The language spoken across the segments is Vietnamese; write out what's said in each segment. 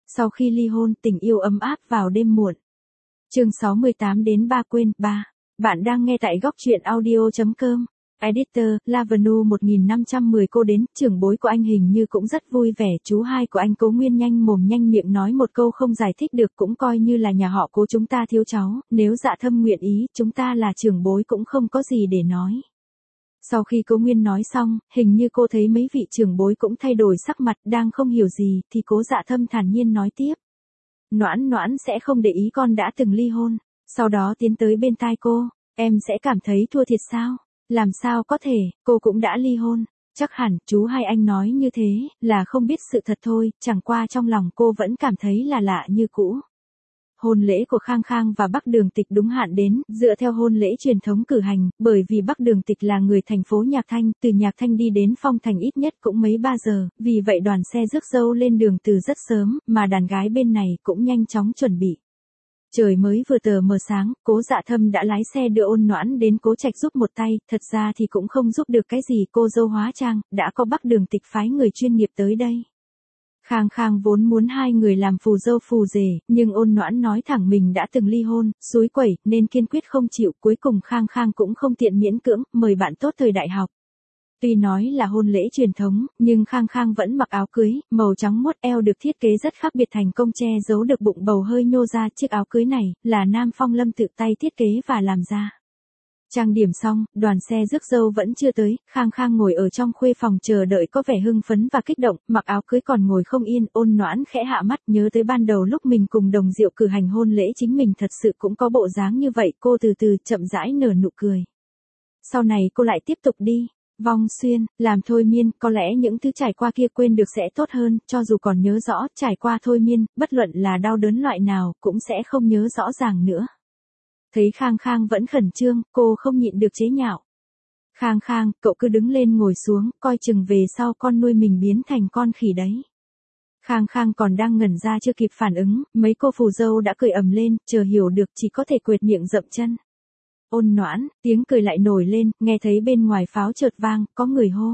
Sau khi ly hôn, tình yêu ấm áp vào đêm muộn. Chương 68 đến 3 quên, 3. Bạn đang nghe tại góc truyện audio.com. Editor, Lavenu 1510 cô đến, trưởng bối của anh hình như cũng rất vui vẻ, chú hai của anh Cố Nguyên nhanh mồm nhanh miệng nói một câu không giải thích được cũng coi như là nhà họ Cố chúng ta thiếu cháu, nếu Dạ Thâm nguyện ý, chúng ta là trưởng bối cũng không có gì để nói. Sau khi Cố Nguyên nói xong, hình như cô thấy mấy vị trưởng bối cũng thay đổi sắc mặt, đang không hiểu gì, thì Cố Dạ Thâm thản nhiên nói tiếp. Noãn sẽ không để ý con đã từng ly hôn, sau đó tiến tới bên tai cô, em sẽ cảm thấy thua thiệt sao? Làm sao có thể, cô cũng đã ly hôn, chắc hẳn chú hai anh nói như thế, là không biết sự thật thôi, chẳng qua trong lòng cô vẫn cảm thấy là lạ như cũ. Hôn lễ của Khang Khang và Bắc Đường Tịch đúng hạn đến, dựa theo hôn lễ truyền thống cử hành, bởi vì Bắc Đường Tịch là người thành phố Nhạc Thanh, từ Nhạc Thanh đi đến Phong Thành ít nhất cũng mấy 3 giờ, vì vậy đoàn xe rước dâu lên đường từ rất sớm, mà đàn gái bên này cũng nhanh chóng chuẩn bị. Trời mới vừa tờ mờ sáng, Cố Dạ Thâm đã lái xe đưa Ôn Noãn đến Cố Trạch giúp một tay, thật ra thì cũng không giúp được cái gì, cô dâu hóa trang, đã có Bắc Đường Tịch phái người chuyên nghiệp tới đây. Khang Khang vốn muốn hai người làm phù dâu phù rể, nhưng Ôn Noãn nói thẳng mình đã từng ly hôn, xúi quẩy, nên kiên quyết không chịu, cuối cùng Khang Khang cũng không tiện miễn cưỡng, mời bạn tốt thời đại học. Tuy nói là hôn lễ truyền thống, nhưng Khang Khang vẫn mặc áo cưới, màu trắng muốt eo được thiết kế rất khác biệt thành công che giấu được bụng bầu hơi nhô ra, chiếc áo cưới này, là Nam Phong Lâm tự tay thiết kế và làm ra. Trang điểm xong, đoàn xe rước dâu vẫn chưa tới, Khang Khang ngồi ở trong khuê phòng chờ đợi có vẻ hưng phấn và kích động, mặc áo cưới còn ngồi không yên, Ôn Noãn khẽ hạ mắt nhớ tới ban đầu lúc mình cùng Đồng Diệu cử hành hôn lễ chính mình thật sự cũng có bộ dáng như vậy, cô từ từ chậm rãi nở nụ cười. Sau này cô lại tiếp tục đi. Vong xuyên, làm thôi miên, có lẽ những thứ trải qua kia quên được sẽ tốt hơn, cho dù còn nhớ rõ, trải qua thôi miên, bất luận là đau đớn loại nào, cũng sẽ không nhớ rõ ràng nữa. Thấy Khang Khang vẫn khẩn trương, cô không nhịn được chế nhạo. Khang Khang, cậu cứ đứng lên ngồi xuống, coi chừng về sau con nuôi mình biến thành con khỉ đấy. Khang Khang còn đang ngẩn ra chưa kịp phản ứng, mấy cô phù dâu đã cười ầm lên, chờ hiểu được chỉ có thể quệt miệng dậm chân. Ôn Noãn, tiếng cười lại nổi lên, nghe thấy bên ngoài pháo chợt vang, có người hô.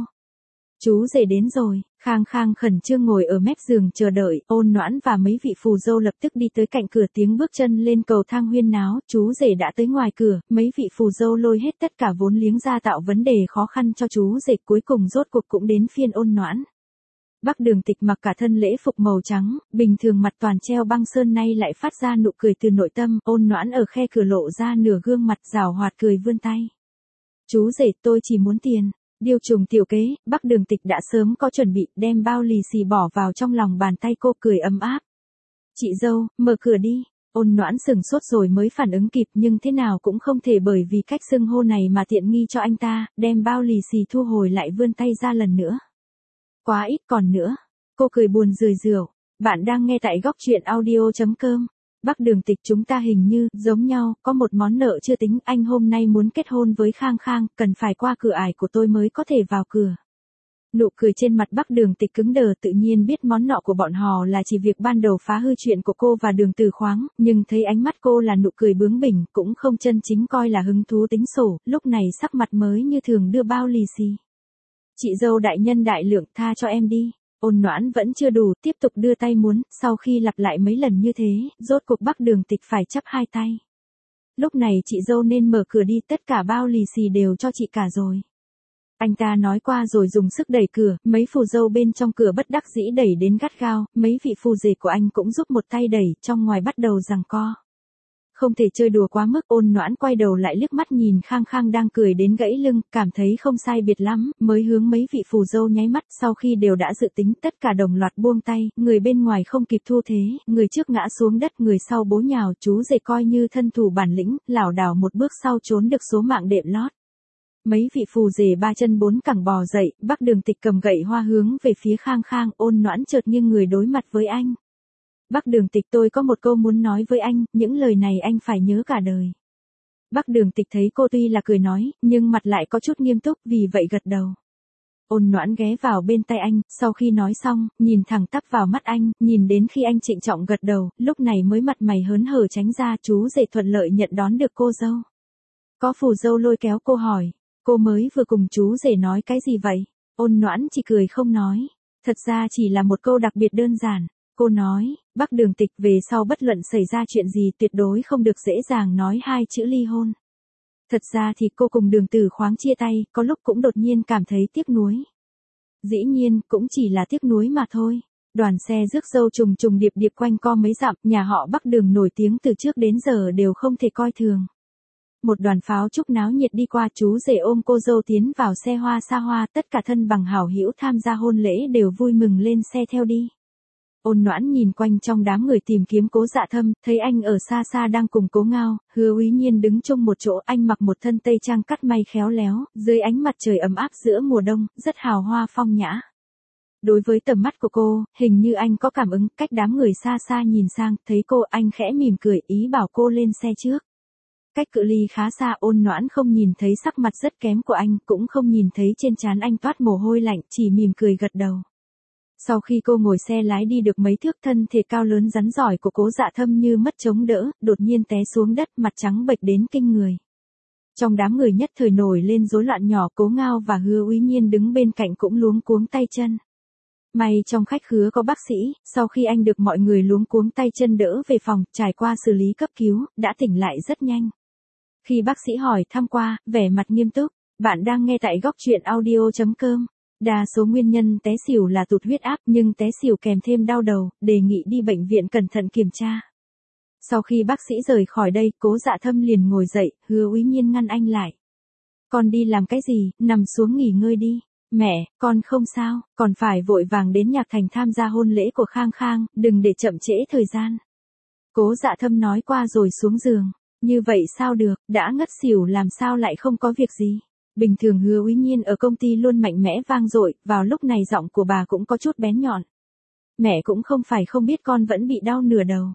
Chú rể đến rồi, Khang Khang khẩn trương ngồi ở mép giường chờ đợi, Ôn Noãn và mấy vị phù dâu lập tức đi tới cạnh cửa tiếng bước chân lên cầu thang huyên náo, chú rể đã tới ngoài cửa, mấy vị phù dâu lôi hết tất cả vốn liếng ra tạo vấn đề khó khăn cho chú rể, cuối cùng rốt cuộc cũng đến phiên Ôn Noãn. Bắc Đường Tịch mặc cả thân lễ phục màu trắng, bình thường mặt toàn treo băng sơn nay lại phát ra nụ cười từ nội tâm, Ôn Noãn ở khe cửa lộ ra nửa gương mặt rào hoạt cười vươn tay. Chú rể, tôi chỉ muốn tiền. Điêu trùng tiểu kế, Bắc Đường Tịch đã sớm có chuẩn bị, đem bao lì xì bỏ vào trong lòng bàn tay cô, cười ấm áp. Chị dâu, mở cửa đi. Ôn Noãn sừng sốt rồi mới phản ứng kịp, nhưng thế nào cũng không thể bởi vì cách xưng hô này mà tiện nghi cho anh ta, đem bao lì xì thu hồi lại vươn tay ra lần nữa. Quá ít còn nữa. Cô cười buồn rười rượi. Bạn đang nghe tại góc truyện audio.com. Bắc Đường Tịch, chúng ta hình như giống nhau, có một món nợ chưa tính, anh hôm nay muốn kết hôn với Khang Khang, cần phải qua cửa ải của tôi mới có thể vào cửa. Nụ cười trên mặt Bắc Đường Tịch cứng đờ, tự nhiên biết món nợ của bọn họ là chỉ việc ban đầu phá hư chuyện của cô và Đường Tử Khoáng, nhưng thấy ánh mắt cô là nụ cười bướng bỉnh, cũng không chân chính coi là hứng thú tính sổ, lúc này sắc mặt mới như thường đưa bao lì xì. Chị dâu đại nhân đại lượng, tha cho em đi. Ôn Noãn vẫn chưa đủ, tiếp tục đưa tay muốn, sau khi lặp lại mấy lần như thế, rốt cuộc Bắc Đường Tịch phải chắp hai tay. Lúc này chị dâu nên mở cửa đi, tất cả bao lì xì đều cho chị cả rồi. Anh ta nói qua rồi dùng sức đẩy cửa, mấy phù dâu bên trong cửa bất đắc dĩ đẩy đến gắt gao, mấy vị phù rể của anh cũng giúp một tay đẩy, trong ngoài bắt đầu giằng co. Không thể chơi đùa quá mức, Ôn Noãn quay đầu lại liếc mắt nhìn Khang Khang đang cười đến gãy lưng, cảm thấy không sai biệt lắm, mới hướng mấy vị phù dâu nháy mắt, sau khi đều đã dự tính, tất cả đồng loạt buông tay, người bên ngoài không kịp thu thế, người trước ngã xuống đất, người sau bố nhào, chú rể coi như thân thủ bản lĩnh, lảo đảo một bước sau trốn được số mạng đệm lót. Mấy vị phù rể ba chân bốn cẳng bò dậy, Bắc Đường Tịch cầm gậy hoa hướng về phía Khang Khang, Ôn Noãn chợt nghiêng người đối mặt với anh. Bắc Đường Tịch, tôi có một câu muốn nói với anh, những lời này anh phải nhớ cả đời. Bắc Đường Tịch thấy cô tuy là cười nói, nhưng mặt lại có chút nghiêm túc, vì vậy gật đầu. Ôn Noãn ghé vào bên tay anh, sau khi nói xong, nhìn thẳng tắp vào mắt anh, nhìn đến khi anh trịnh trọng gật đầu, lúc này mới mặt mày hớn hở tránh ra, chú rể thuận lợi nhận đón được cô dâu. Có phù dâu lôi kéo cô hỏi, cô mới vừa cùng chú rể nói cái gì vậy? Ôn Noãn chỉ cười không nói. Thật ra chỉ là một câu đặc biệt đơn giản. Cô nói, Bắc Đường Tịch về sau bất luận xảy ra chuyện gì tuyệt đối không được dễ dàng nói hai chữ ly hôn. Thật ra thì cô cùng Đường Tử Khoáng chia tay, có lúc cũng đột nhiên cảm thấy tiếc nuối. Dĩ nhiên, cũng chỉ là tiếc nuối mà thôi. Đoàn xe rước dâu trùng trùng điệp điệp quanh co mấy dặm, nhà họ Bắc Đường nổi tiếng từ trước đến giờ đều không thể coi thường. Một đoàn pháo trúc náo nhiệt đi qua, chú rể ôm cô dâu tiến vào xe hoa xa hoa, tất cả thân bằng hảo hữu tham gia hôn lễ đều vui mừng lên xe theo đi. Ôn Noãn nhìn quanh trong đám người tìm kiếm Cố Dạ Thâm, thấy anh ở xa xa đang cùng Cố Ngao, Hứa Úy Nhiên đứng chung một chỗ, anh mặc một thân tây trang cắt may khéo léo, dưới ánh mặt trời ấm áp giữa mùa đông, rất hào hoa phong nhã. Đối với tầm mắt của cô, hình như anh có cảm ứng, cách đám người xa xa nhìn sang, thấy cô, anh khẽ mỉm cười, ý bảo cô lên xe trước. Cách cự ly khá xa, Ôn Noãn không nhìn thấy sắc mặt rất kém của anh, cũng không nhìn thấy trên trán anh toát mồ hôi lạnh, chỉ mỉm cười gật đầu. Sau khi cô ngồi xe lái đi được mấy thước, thân thể cao lớn rắn giỏi của Cố Dạ Thâm như mất chống đỡ, đột nhiên té xuống đất, mặt trắng bệch đến kinh người. Trong đám người nhất thời nổi lên rối loạn nhỏ, Cố Ngao và Hứa Úy Nhiên đứng bên cạnh cũng luống cuống tay chân. May trong khách khứa có bác sĩ, sau khi anh được mọi người luống cuống tay chân đỡ về phòng, trải qua xử lý cấp cứu, đã tỉnh lại rất nhanh. Khi bác sĩ hỏi thăm qua, vẻ mặt nghiêm túc, bạn đang nghe tại góc truyện audio.com. Đa số nguyên nhân té xỉu là tụt huyết áp, nhưng té xỉu kèm thêm đau đầu, đề nghị đi bệnh viện cẩn thận kiểm tra. Sau khi bác sĩ rời khỏi đây, Cố Dạ Thâm liền ngồi dậy, Hứa Úy Nhiên ngăn anh lại. Con đi làm cái gì, nằm xuống nghỉ ngơi đi. Mẹ, con không sao, còn phải vội vàng đến Nhạc Thành tham gia hôn lễ của Khang Khang, đừng để chậm trễ thời gian. Cố Dạ Thâm nói qua rồi xuống giường. Như vậy sao được, đã ngất xỉu làm sao lại không có việc gì. Bình thường Hứa Úy Nhiên ở công ty luôn mạnh mẽ vang dội, vào lúc này giọng của bà cũng có chút bén nhọn. Mẹ cũng không phải không biết con vẫn bị đau nửa đầu.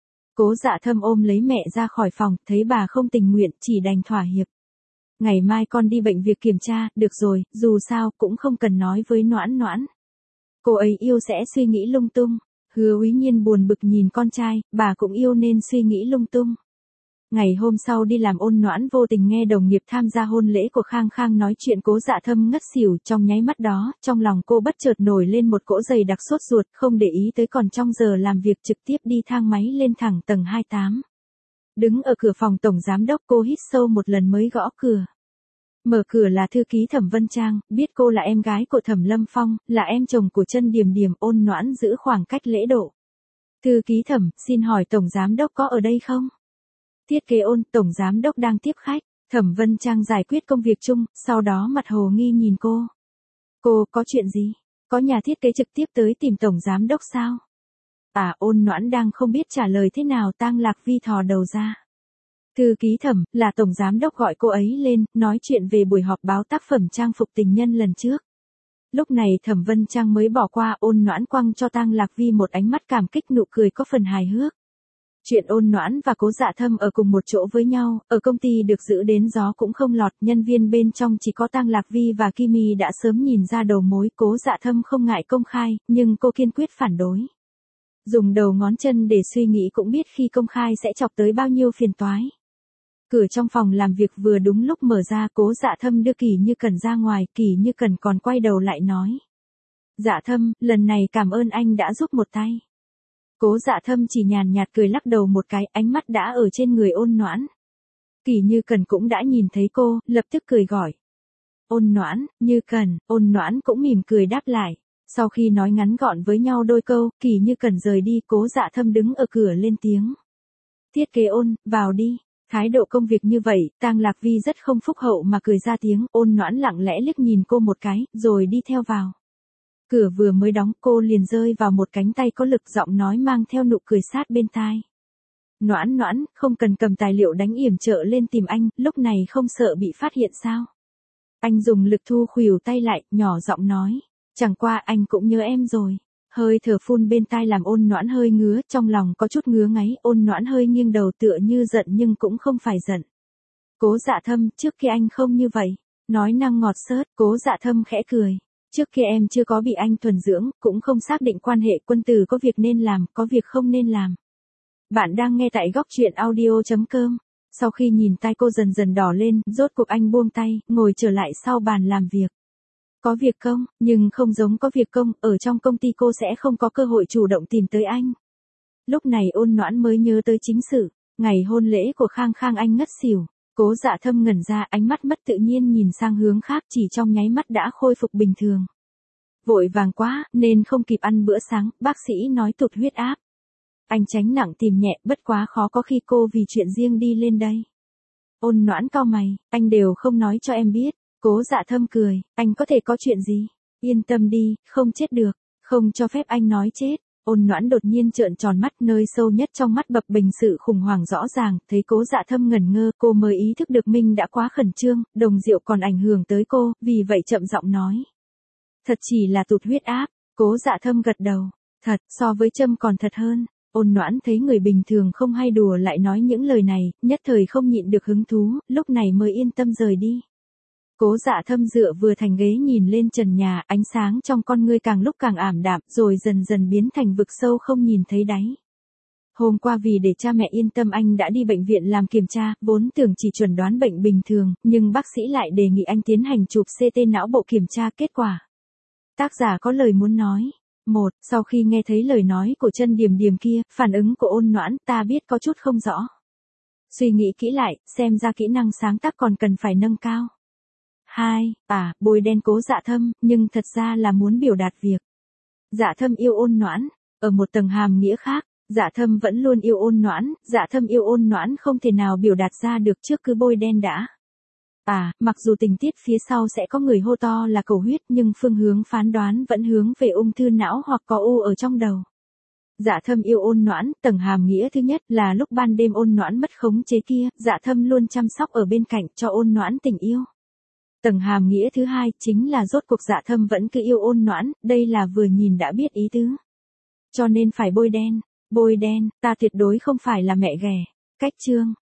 Cố Dạ Thâm ôm lấy mẹ ra khỏi phòng, thấy bà không tình nguyện, chỉ đành thỏa hiệp. Ngày mai con đi bệnh viện kiểm tra, được rồi, dù sao cũng không cần nói với Noãn Noãn. Cô ấy yêu sẽ suy nghĩ lung tung. Hứa Úy Nhiên buồn bực nhìn con trai, bà cũng yêu nên suy nghĩ lung tung. Ngày hôm sau đi làm, Ôn Noãn vô tình nghe đồng nghiệp tham gia hôn lễ của Khang Khang nói chuyện Cố Dạ Thâm ngất xỉu, trong nháy mắt đó, trong lòng cô bất chợt nổi lên một cỗ dày đặc sốt ruột, không để ý tới còn trong giờ làm việc trực tiếp đi thang máy lên thẳng tầng 28. Đứng ở cửa phòng tổng giám đốc, cô hít sâu một lần mới gõ cửa. Mở cửa là thư ký Thẩm Vân Trang, biết cô là em gái của Thẩm Lâm Phong, là em chồng của Chân Điềm Điềm. Ôn Noãn giữ khoảng cách lễ độ. Thư ký Thẩm, xin hỏi tổng giám đốc có ở đây không? Thiết kế Ôn, tổng giám đốc đang tiếp khách. Thẩm Vân Trang giải quyết công việc chung, sau đó mặt hồ nghi nhìn cô. Cô, có chuyện gì? Có nhà thiết kế trực tiếp tới tìm tổng giám đốc sao? Ôn Noãn đang không biết trả lời thế nào, Tang Lạc Vi thò đầu ra. Thư ký Thẩm, là tổng giám đốc gọi cô ấy lên, nói chuyện về buổi họp báo tác phẩm trang phục tình nhân lần trước. Lúc này Thẩm Vân Trang mới bỏ qua, Ôn Noãn quăng cho Tang Lạc Vi một ánh mắt cảm kích, nụ cười có phần hài hước. Chuyện Ôn Noãn và Cố Dạ Thâm ở cùng một chỗ với nhau, ở công ty được giữ đến gió cũng không lọt, nhân viên bên trong chỉ có Tang Lạc Vi và Kimi đã sớm nhìn ra đầu mối. Cố Dạ Thâm không ngại công khai, nhưng cô kiên quyết phản đối. Dùng đầu ngón chân để suy nghĩ cũng biết khi công khai sẽ chọc tới bao nhiêu phiền toái. Cửa trong phòng làm việc vừa đúng lúc mở ra, Cố Dạ Thâm đưa Kỳ Như Cần ra ngoài, Kỳ Như Cần còn quay đầu lại nói. Dạ Thâm, lần này cảm ơn anh đã giúp một tay. Cố Dạ Thâm chỉ nhàn nhạt cười lắc đầu một cái, ánh mắt đã ở trên người Ôn Noãn. Kỳ Như Cần cũng đã nhìn thấy cô, lập tức cười gọi. Ôn Noãn, Như Cần. Ôn Noãn cũng mỉm cười đáp lại. Sau khi nói ngắn gọn với nhau đôi câu, Kỳ Như Cần rời đi, Cố Dạ Thâm đứng ở cửa lên tiếng. Thiết kế Ôn, vào đi. Thái độ công việc như vậy, Tang Lạc Vi rất không phúc hậu mà cười ra tiếng. Ôn Noãn lặng lẽ liếc nhìn cô một cái, rồi đi theo vào. Cửa vừa mới đóng, cô liền rơi vào một cánh tay có lực, giọng nói mang theo nụ cười sát bên tai. Noãn Noãn, không cần cầm tài liệu đánh yểm trợ lên tìm anh, lúc này không sợ bị phát hiện sao? Anh dùng lực thu khuỷu tay lại, nhỏ giọng nói. Chẳng qua anh cũng nhớ em rồi. Hơi thở phun bên tai làm Ôn Noãn hơi ngứa, trong lòng có chút ngứa ngáy. Ôn Noãn hơi nghiêng đầu tựa như giận nhưng cũng không phải giận. Cố Dạ Thâm, trước kia anh không như vậy. Nói năng ngọt xớt, Cố Dạ Thâm khẽ cười. Trước kia em chưa có bị anh thuần dưỡng, cũng không xác định quan hệ quân tử, có việc nên làm, có việc không nên làm. Bạn đang nghe tại góc truyện audio.com. Sau khi nhìn tay cô dần dần đỏ lên, rốt cuộc anh buông tay, ngồi trở lại sau bàn làm việc. Có việc công, nhưng không giống có việc công, ở trong công ty cô sẽ không có cơ hội chủ động tìm tới anh. Lúc này Ôn Noãn mới nhớ tới chính sự, ngày hôn lễ của Khang Khang anh ngất xỉu. Cố Dạ Thâm ngẩn ra, ánh mắt mất tự nhiên nhìn sang hướng khác, chỉ trong nháy mắt đã khôi phục bình thường. Vội vàng quá, nên không kịp ăn bữa sáng, bác sĩ nói tụt huyết áp. Anh tránh nặng tìm nhẹ, bất quá khó có khi cô vì chuyện riêng đi lên đây. Ôn Noãn cau mày, anh đều không nói cho em biết. Cố Dạ Thâm cười, anh có thể có chuyện gì? Yên tâm đi, không chết được, không cho phép anh nói chết. Ôn Noãn đột nhiên trợn tròn mắt, nơi sâu nhất trong mắt bập bềnh sự khủng hoảng rõ ràng, thấy Cố Dạ Thâm ngẩn ngơ, cô mới ý thức được mình đã quá khẩn trương, đồng rượu còn ảnh hưởng tới cô, vì vậy chậm giọng nói. Thật chỉ là tụt huyết áp. Cố Dạ Thâm gật đầu, thật, so với châm còn thật hơn. Ôn Noãn thấy người bình thường không hay đùa lại nói những lời này, nhất thời không nhịn được hứng thú, lúc này mới yên tâm rời đi. Cố Dạ Thâm dựa vừa thành ghế nhìn lên trần nhà, ánh sáng trong con ngươi càng lúc càng ảm đạm, rồi dần dần biến thành vực sâu không nhìn thấy đáy. Hôm qua vì để cha mẹ yên tâm anh đã đi bệnh viện làm kiểm tra, vốn tưởng chỉ chuẩn đoán bệnh bình thường, nhưng bác sĩ lại đề nghị anh tiến hành chụp CT não bộ kiểm tra kết quả. Tác giả có lời muốn nói. Sau khi nghe thấy lời nói của Chân Điềm Điềm kia, phản ứng của Ôn Noãn ta biết có chút không rõ. Suy nghĩ kỹ lại, xem ra kỹ năng sáng tác còn cần phải nâng cao. 2. Bôi đen Cố Dạ Thâm, nhưng thật ra là muốn biểu đạt việc. Dạ Thâm yêu Ôn Noãn, ở một tầng hàm nghĩa khác, Dạ Thâm vẫn luôn yêu Ôn Noãn, Dạ Thâm yêu Ôn Noãn không thể nào biểu đạt ra được trước cứ bôi đen đã. Mặc dù tình tiết phía sau sẽ có người hô to là cầu huyết, nhưng phương hướng phán đoán vẫn hướng về ung thư não hoặc có u ở trong đầu. Dạ Thâm yêu Ôn Noãn, tầng hàm nghĩa thứ nhất là lúc ban đêm Ôn Noãn mất khống chế kia, Dạ Thâm luôn chăm sóc ở bên cạnh cho Ôn Noãn tình yêu. Tầng hàm nghĩa thứ hai chính là rốt cuộc Dạ Thâm vẫn cứ yêu Ôn Noãn, đây là vừa nhìn đã biết ý tứ. Cho nên phải bôi đen, ta tuyệt đối không phải là mẹ ghẻ. Cách chương